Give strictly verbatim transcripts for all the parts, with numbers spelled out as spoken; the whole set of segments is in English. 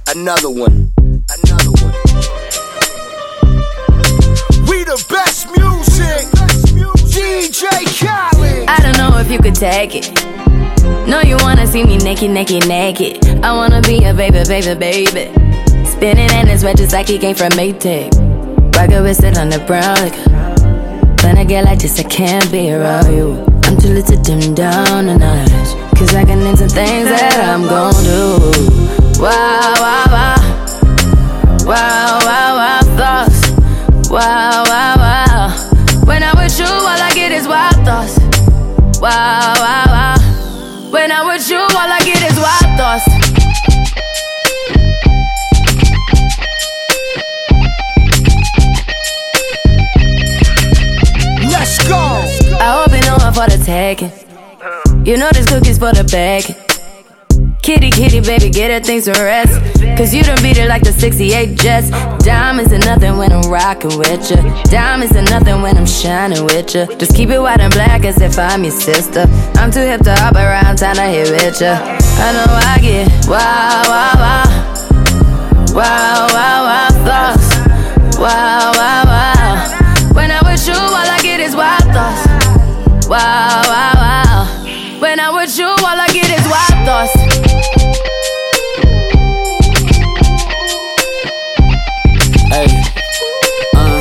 Another one. Another one. We the best music. D J Khaled. I don't know if you could take it. No, you wanna see me naked, naked, naked. I wanna be a baby, baby, baby. Spinning in his red just like he came from Maytag. Rocket with it on the brown liquor. When I get like this, I can't be around you. I'm too little to dim down a notch, cause I can into things that I'm gon' do. Wow, wow, wow. Wow, wow, wow, thoughts. Wow, wow, wow. When I'm with you, all I get is wild thoughts. Wow, wow, wow. When I'm with you, all I get is wild thoughts. Let's go. I hope you know I'm for the taking. You know this cookie's for the bag. Kitty, kitty, baby, get her things to rest. Cause you done beat it like the sixty-eight Jets. Diamonds are nothing when I'm rockin' with ya. Diamonds are nothing when I'm shining with ya. Just keep it white and black as if I'm your sister. I'm too hip to hop around town to hit with ya. I know I get wow, wow, wow. Wow, wow, wow, thoughts. Wow, wow, wow. When I'm with you, all I get is wild thoughts. Wow, wow, wow. When I'm with you, all I get is wild thoughts. Hey, uh,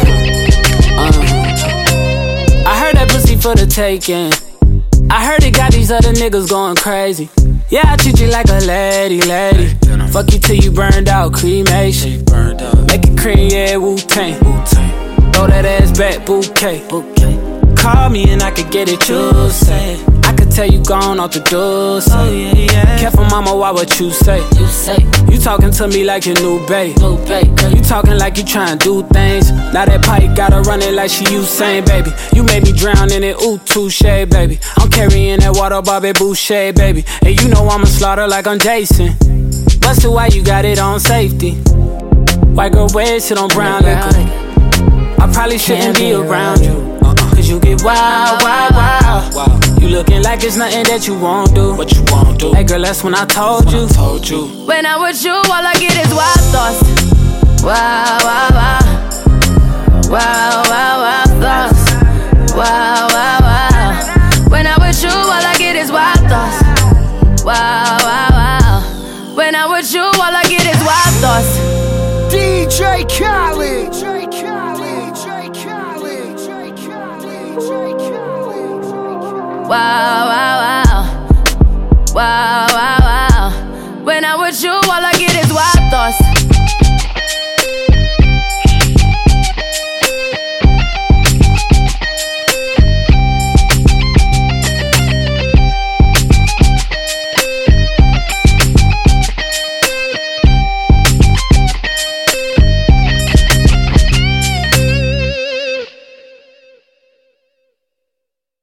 uh. I heard that pussy for the taking. I heard it got these other niggas going crazy. Yeah, I treat you like a lady, lady. Fuck you till you burned out, cremation. Make it cream, yeah, Wu-Tang. Throw that ass back, bouquet. Call me and I could get it, you say. I could tell you gone off the door, say. Oh, yeah, yeah. Careful, mama, why what you say? You say you talking to me like your new babe. New babe. You talking like you trying to do things. Now that pipe gotta run it like she Usain, baby. You made me drown in it, ooh, touche, baby. I'm carrying that water, Bobby Boucher, baby. And you know I'ma slaughter like I'm Jason. Busted, why you got it on safety? White girl wear shit on brown liquor. I probably shouldn't be around you. Cause you get wild, wild, wild, wild. You looking like it's nothing that you won't do. What you won't do? Hey girl, that's when I told you. I told you. When I'm with you, all I get is wild thoughts. Wow, wow, wow. Wow, wow, wow, thoughts. Wow, wow, wow. When I'm with you, all I get is wild thoughts. Wow, wow, wow. When I'm with you, all I get is wild thoughts. D J Khaled. Wow, wow, wow. Wow, wow, wow. When I'm with you, all I get is wild thoughts.